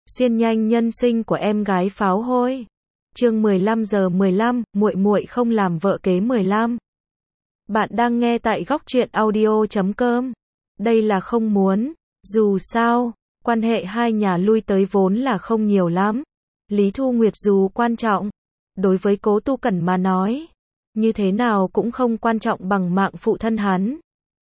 xuyên nhanh nhân sinh của em gái pháo hôi. Chương 15:15, muội muội không làm vợ kế 15. Bạn đang nghe tại goctruyện audio.com. Đây là không muốn, dù sao, quan hệ hai nhà lui tới vốn là không nhiều lắm. Lý Thu Nguyệt dù quan trọng, đối với Cố Tu Cẩn mà nói, như thế nào cũng không quan trọng bằng mạng phụ thân hắn.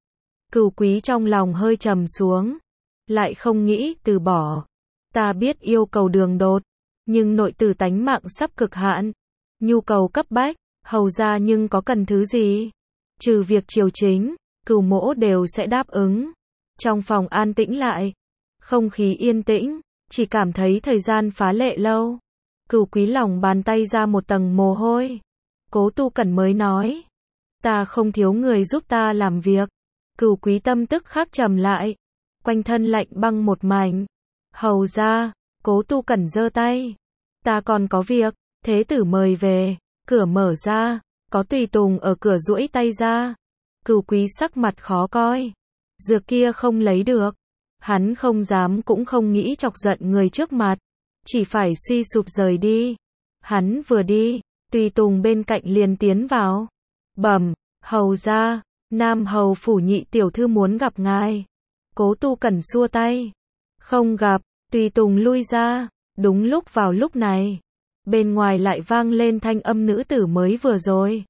Cửu Quý trong lòng hơi trầm xuống, lại không nghĩ từ bỏ. Ta biết yêu cầu đường đột, nhưng nội tử tánh mạng sắp cực hạn, nhu cầu cấp bách, hầu ra nhưng có cần thứ gì? Trừ việc triều chính, Cửu mỗ đều sẽ đáp ứng. Trong phòng an tĩnh lại, không khí yên tĩnh, chỉ cảm thấy thời gian phá lệ lâu. Cửu Quý lòng bàn tay ra một tầng mồ hôi. Cố Tu Cẩn mới nói, ta không thiếu người giúp ta làm việc. Cửu Quý tâm tức khắc trầm lại, quanh thân lạnh băng một mảnh. Hầu ra, Cố Tu Cẩn giơ tay, ta còn có việc. Thế tử mời về. Cửa mở ra, có tùy tùng ở cửa duỗi tay ra. Cửu Quý sắc mặt khó coi, dược kia không lấy được. Hắn không dám cũng không nghĩ chọc giận người trước mặt, chỉ phải suy sụp rời đi. Hắn vừa đi, tùy tùng bên cạnh liền tiến vào. Bẩm, hầu ra, Nam hầu phủ nhị tiểu thư muốn gặp ngài. Cố Tu Cẩn xua tay, không gặp. Tùy tùng lui ra. Đúng lúc vào lúc này, bên ngoài lại vang lên thanh âm nữ tử mới vừa rồi.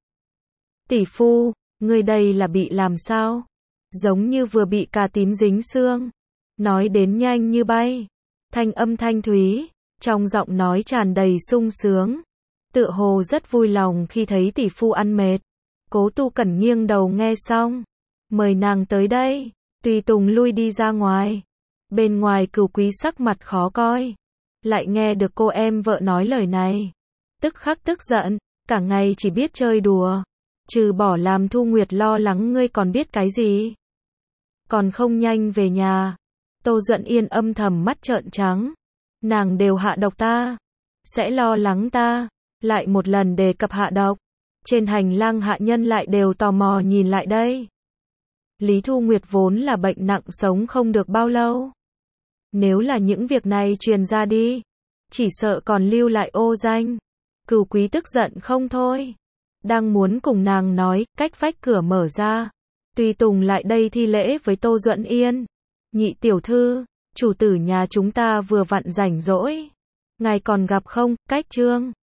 Tỷ phu, người đây là bị làm sao? Giống như vừa bị cà tím dính xương. Nói đến nhanh như bay, thanh âm thanh thúy, trong giọng nói tràn đầy sung sướng, tựa hồ rất vui lòng khi thấy tỷ phu ăn mệt. Cố Tu Cẩn nghiêng đầu nghe xong, mời nàng tới đây. Tùy tùng lui đi ra ngoài. Bên ngoài Cửu Quý sắc mặt khó coi, lại nghe được cô em vợ nói lời này, tức khắc tức giận, cả ngày chỉ biết chơi đùa, trừ bỏ làm Thu Nguyệt lo lắng ngươi còn biết cái gì? Còn không nhanh về nhà. Tô Duận Yên âm thầm mắt trợn trắng, nàng đều hạ độc ta, sẽ lo lắng ta, lại một lần đề cập hạ độc. Trên hành lang hạ nhân lại đều tò mò nhìn lại đây. Lý Thu Nguyệt vốn là bệnh nặng sống không được bao lâu. Nếu là những việc này truyền ra đi, chỉ sợ còn lưu lại ô danh. Cửu Quý tức giận không thôi, đang muốn cùng nàng nói, cách vách cửa mở ra. Tùy tùng lại đây thi lễ với Tô Duận Yên. Nhị tiểu thư, chủ tử nhà chúng ta vừa vặn rảnh rỗi, ngài còn gặp không? Cách trương.